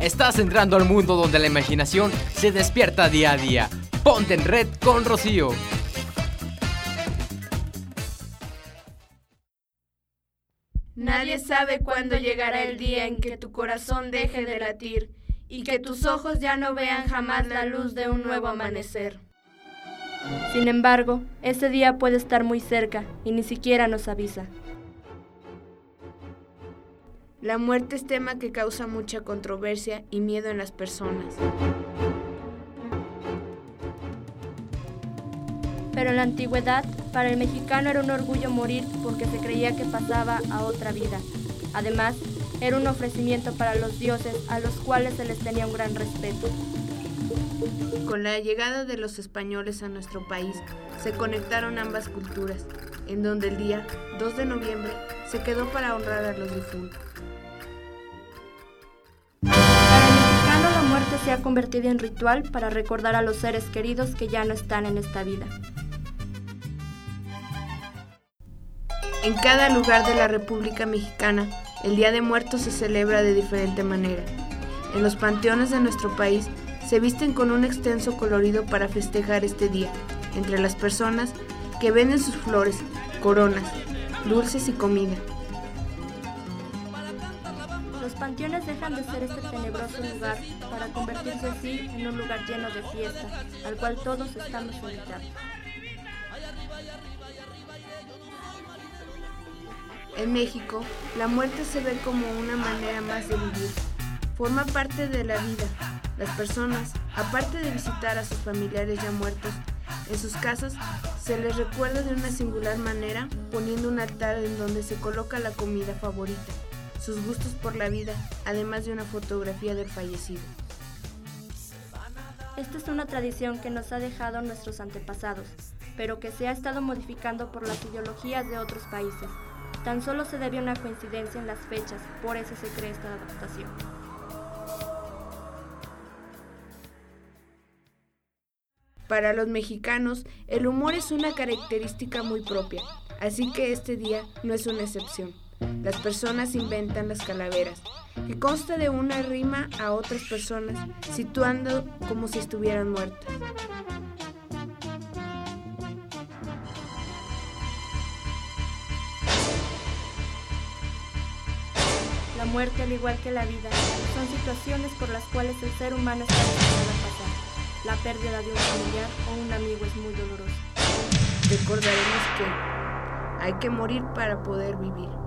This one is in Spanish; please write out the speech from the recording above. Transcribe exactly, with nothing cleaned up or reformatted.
Estás entrando al mundo donde la imaginación se despierta día a día. Ponte en red con Rocío. Nadie sabe cuándo llegará el día en que tu corazón deje de latir y que tus ojos ya no vean jamás la luz de un nuevo amanecer. Sin embargo, ese día puede estar muy cerca y ni siquiera nos avisa. La muerte es tema que causa mucha controversia y miedo en las personas. Pero en la antigüedad, para el mexicano era un orgullo morir porque se creía que pasaba a otra vida. Además, era un ofrecimiento para los dioses a los cuales se les tenía un gran respeto. Con la llegada de los españoles a nuestro país, se conectaron ambas culturas, en donde el día dos de noviembre se quedó para honrar a los difuntos. Para el mexicano, la muerte se ha convertido en ritual para recordar a los seres queridos que ya no están en esta vida. En cada lugar de la República Mexicana, el Día de Muertos se celebra de diferente manera. En los panteones de nuestro país se visten con un extenso colorido para festejar este día, entre las personas que venden sus flores, coronas, dulces y comida. Los panteones dejan de ser este tenebroso lugar para convertirse así en un lugar lleno de fiesta, al cual todos estamos invitados. En México, la muerte se ve como una manera más de vivir. Forma parte de la vida. Las personas, aparte de visitar a sus familiares ya muertos, en sus casas se les recuerda de una singular manera, poniendo un altar en donde se coloca la comida favorita, sus gustos por la vida, además de una fotografía del fallecido. Esta es una tradición que nos ha dejado nuestros antepasados, pero que se ha estado modificando por las ideologías de otros países. Tan solo se debe a una coincidencia en las fechas, por eso se crea esta adaptación. Para los mexicanos, el humor es una característica muy propia, así que este día no es una excepción. Las personas inventan las calaveras, que consta de una rima a otras personas, situando como si estuvieran muertas. La muerte, al igual que la vida, son situaciones por las cuales el ser humano está destinado a pasar. La pérdida de un familiar o un amigo es muy dolorosa. Recordaremos que hay que morir para poder vivir.